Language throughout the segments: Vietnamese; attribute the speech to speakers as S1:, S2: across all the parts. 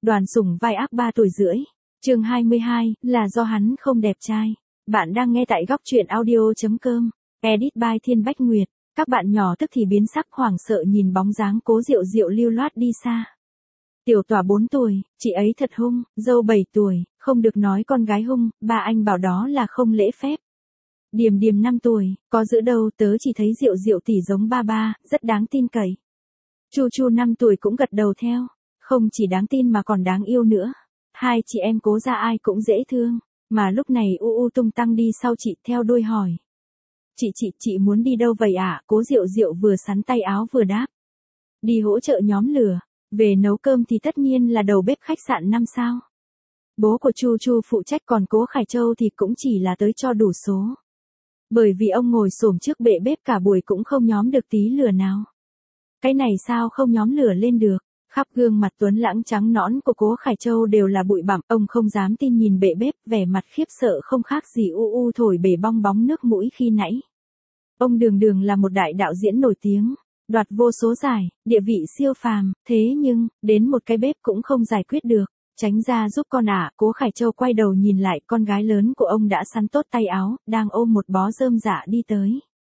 S1: Đoàn Sủng vai ác 3 tuổi rưỡi. Chương 22, là do hắn không đẹp trai. Bạn đang nghe tại góc truyện audio.com. Edit by Thiên Bách Nguyệt. Các bạn nhỏ tức thì biến sắc hoảng sợ nhìn bóng dáng Cố Diệu Diệu lưu loát đi xa. Tiểu Tỏa 4 tuổi, chị ấy thật hung, dâu 7 tuổi, không được nói con gái hung, ba anh bảo đó là không lễ phép. Điềm Điềm 5 tuổi, có giữ đâu tớ chỉ thấy Diệu Diệu tỷ giống ba ba, rất đáng tin cậy. Chu Chu 5 tuổi cũng gật đầu theo, không chỉ đáng tin mà còn đáng yêu nữa. Hai chị em Cố gia ai cũng dễ thương, mà lúc này U tung tăng đi sau chị theo đuôi hỏi. Chị muốn đi đâu vậy ạ? Cố Diệu Diệu vừa sắn tay áo vừa đáp. Đi hỗ trợ nhóm lửa, về nấu cơm thì tất nhiên là đầu bếp khách sạn 5 sao. Bố của Chu Chu phụ trách còn Cố Khải Châu thì cũng chỉ là tới cho đủ số. Bởi vì ông ngồi xổm trước bệ bếp cả buổi cũng không nhóm được tí lửa nào. Cái này sao không nhóm lửa lên được? Khắp gương mặt tuấn lãng trắng nõn của Cố Khải Châu đều là bụi bặm, ông không dám tin nhìn bệ bếp, vẻ mặt khiếp sợ không khác gì thổi bể bong bóng nước mũi khi nãy. Ông đường là một đại đạo diễn nổi tiếng, đoạt vô số giải, địa vị siêu phàm, thế nhưng, đến một cái bếp cũng không giải quyết được. Tránh ra giúp con ạ. Cố Khải Châu quay đầu nhìn lại, con gái lớn của ông đã sắn tốt tay áo, đang ôm một bó rơm rạ đi tới.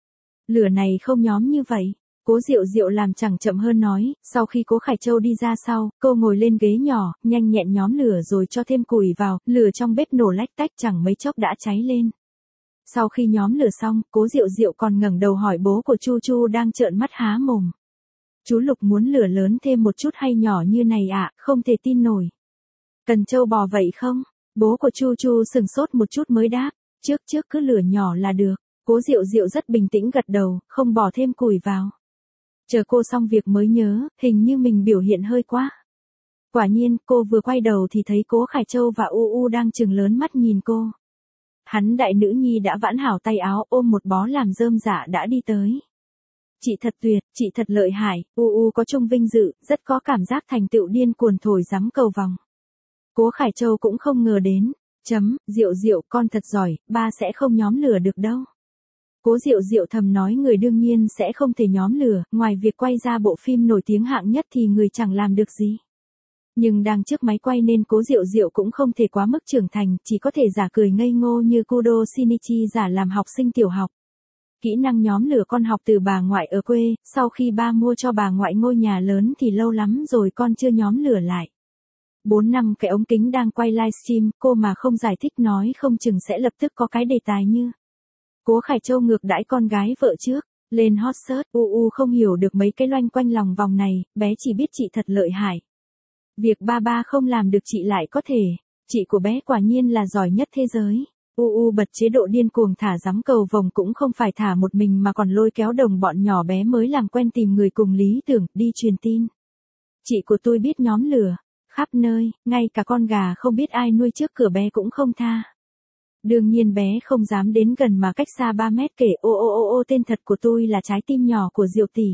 S1: Lửa này không nhóm như vậy. Cố Diệu Diệu làm chẳng chậm hơn nói, sau khi Cố Khải Châu đi ra sau, cô ngồi lên ghế nhỏ, nhanh nhẹn nhóm lửa rồi cho thêm củi vào, lửa trong bếp nổ lách tách chẳng mấy chốc đã cháy lên. Sau khi nhóm lửa xong, Cố Diệu Diệu còn ngẩng đầu hỏi bố của Chu Chu đang trợn mắt há mồm. Chú Lục muốn lửa lớn thêm một chút hay nhỏ như này ạ? Không thể tin nổi. Cần trâu bò vậy không? Bố của Chu Chu sừng sốt một chút mới đáp, trước cứ lửa nhỏ là được. Cố Diệu Diệu rất bình tĩnh gật đầu, không bỏ thêm củi vào. Chờ cô xong việc mới nhớ, hình như mình biểu hiện hơi quá. Quả nhiên, cô vừa quay đầu thì thấy Cố Khải Châu và U đang trừng lớn mắt nhìn cô. Hắn đại nữ nhi đã vãn hảo tay áo ôm một bó làm rơm rạ đã đi tới. Chị thật tuyệt, chị thật lợi hại, U có chung vinh dự, rất có cảm giác thành tựu điên cuồng thổi gióng cầu vòng. Cố Khải Châu cũng không ngờ đến, Diệu Diệu con thật giỏi, ba sẽ không nhóm lửa được đâu. Cố Diệu Diệu thầm nói người đương nhiên sẽ không thể nhóm lửa, ngoài việc quay ra bộ phim nổi tiếng hạng nhất thì người chẳng làm được gì. Nhưng đang trước máy quay nên Cố Diệu Diệu cũng không thể quá mức trưởng thành, chỉ có thể giả cười ngây ngô như Kudo Shinichi giả làm học sinh tiểu học. Kỹ năng nhóm lửa con học từ bà ngoại ở quê, sau khi ba mua cho bà ngoại ngôi nhà lớn thì lâu lắm rồi con chưa nhóm lửa lại. 4 năm cái ống kính đang quay livestream, cô mà không giải thích nói không chừng sẽ lập tức có cái đề tài như Cố Khải Châu ngược đãi con gái vợ trước, lên hot search. Không hiểu được mấy cái loanh quanh lòng vòng này, bé chỉ biết chị thật lợi hại. Việc ba không làm được chị lại có thể, chị của bé quả nhiên là giỏi nhất thế giới. Bật chế độ điên cuồng thả gióng cầu vồng cũng không phải thả một mình mà còn lôi kéo đồng bọn nhỏ bé mới làm quen tìm người cùng lý tưởng, đi truyền tin. Chị của tôi biết nhóm lửa, khắp nơi, ngay cả con gà không biết ai nuôi trước cửa bé cũng không tha. Đương nhiên bé không dám đến gần mà cách xa 3 mét kể tên thật của tôi là trái tim nhỏ của Diệu tỷ.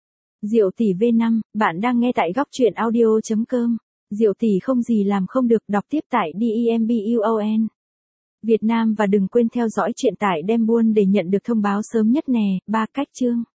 S1: Diệu tỷ V5, bạn đang nghe tại góc truyện audio.com. Diệu tỷ không gì làm không được, đọc tiếp tại DEMBUON Việt Nam và đừng quên theo dõi truyện tại Đem Buôn để nhận được thông báo sớm nhất nè. 3 cách chương.